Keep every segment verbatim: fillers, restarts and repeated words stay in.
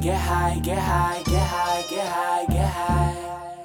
get high, get high, get high, get high, get high.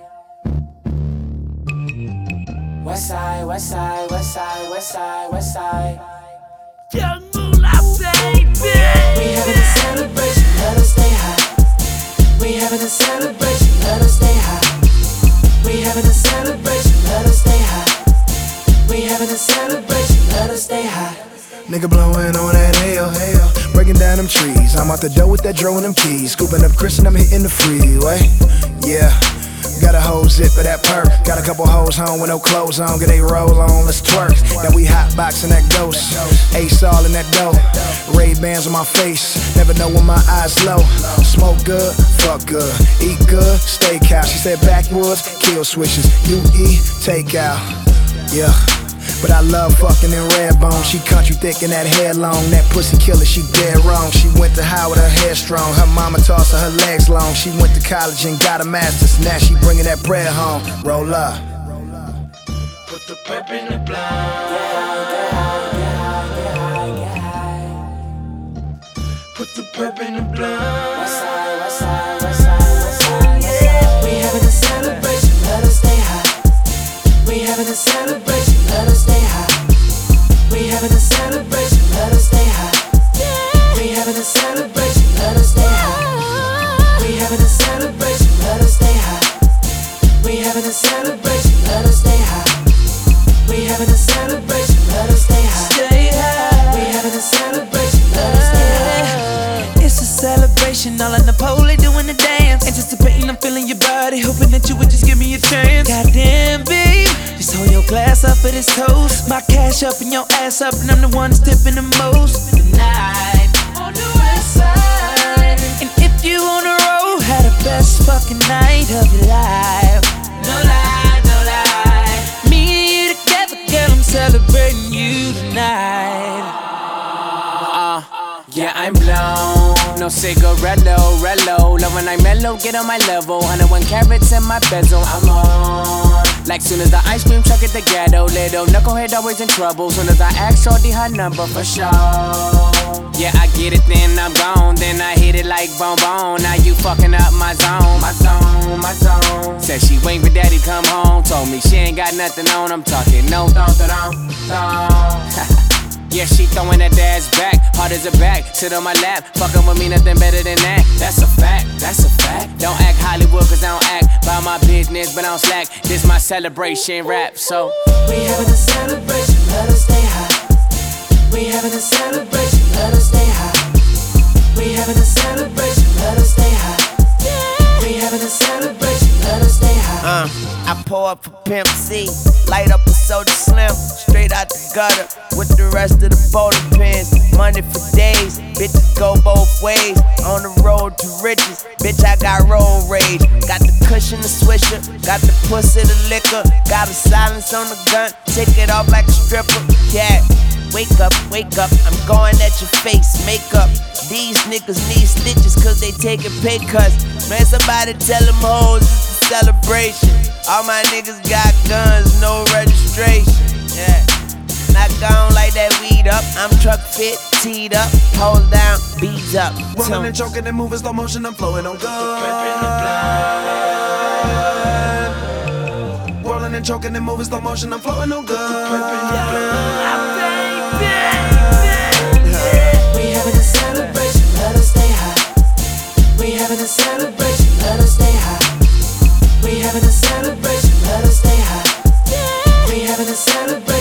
West side, west side, west side, west side, west side. Young Moolah, baby. We having a celebration, let us stay high. We having a celebration, let us stay high. We having a celebration, let us stay high. We having a celebration, let us stay high. Nigga blowing on that hell, hell. Breaking down them trees. I'm out the door with that dro and them keys. Scooping up Chris and I'm hitting the freeway. Yeah. Got a whole zip of that perk. Got a couple hoes home with no clothes on. Get they roll on, let's twerk. Now we hotboxing that ghost. Ace all in that dough. Ray-Bans on my face. Never know when my eyes low. Smoke good, fuck good. Eat good, steakhouse. She said backwoods, kill switches. You eat, take out. Yeah. But I love fucking in red bone. She country thick and that hair long. That pussy killer, she dead wrong. She went to high with her hair strong. Her mama tossed her, her legs long. She went to college and got a master's. Now she bringing that bread home. Roll up. Put the pep in the blind. Put the pep in the blind. West side, west side, west side, west side, west side. We having a celebration, let us stay high. We having a celebration, let us stay high. We having a celebration, let us stay high. We having a celebration, let us stay high. We having a celebration, let us stay high. We having a celebration, let us stay high. We having a celebration, let us stay high. Stay high. We having a celebration, let us stay high. It's a celebration, all on the pole, they doing the dance. Anticipating, I'm feeling your body, hoping that you would just give me a chance. Goddamn, babe, just hold your glass up for this toast. My cash up and your ass up, and I'm the one that's tipping the most. Tonight, on the west side. And if you on the road, had the best fucking night of your life. No lie, no lie. Me and you together, girl, I'm celebrating you tonight. Uh, yeah, I'm blown. No cigarello, rello. Love when I mellow, get on my level. one oh one carats in my bezel, I'm on. Like soon as the ice cream truck at the ghetto. Little knucklehead always in trouble. Soon as I ask shorty her number for sure. Yeah, I get it, then I'm gone. Then I hit it like bone bone. Now you fucking up my zone, my zone, my zone. Said she waiting for daddy come home. Told me she ain't got nothing on. I'm talking no thong, thong, thong. Yeah, she throwing that ass back, hard as a back, sit on my lap, fucking with me, nothing better than that. That's a fact, that's a fact. Don't act Hollywood, cause I don't act by my business, but I don't slack. This my celebration rap, so we having a celebration, let us stay high. We having a celebration, let us stay high. We having a celebration, let us stay high. We having a celebration, let us stay high. Uh, I pour up for Pimp C, light up a soda slim, straight out the gutter with the rest of the bowling pins. Money for days, bitches go both ways. On the road to riches, bitch, I got road rage. Got the cushion, the swisher, got the pussy, the liquor. Got a silence on the gun, take it off like a stripper. Yeah, wake up, wake up, I'm going at your face, makeup. These niggas need stitches cause they taking pay cuts. Man, somebody tell them hoes it's a celebration. All my niggas got guns, no registration. Yeah, not gone like that weed up. I'm truck fit, teed up, hoes down, beads up. Rolling and choking and moving slow motion, I'm flowing on good. Rolling and choking and moving slow motion, I'm flowing on good. We having a celebration, let us stay high. We having a celebration, let us stay high. We having a celebration, let us stay high. We having a celebration.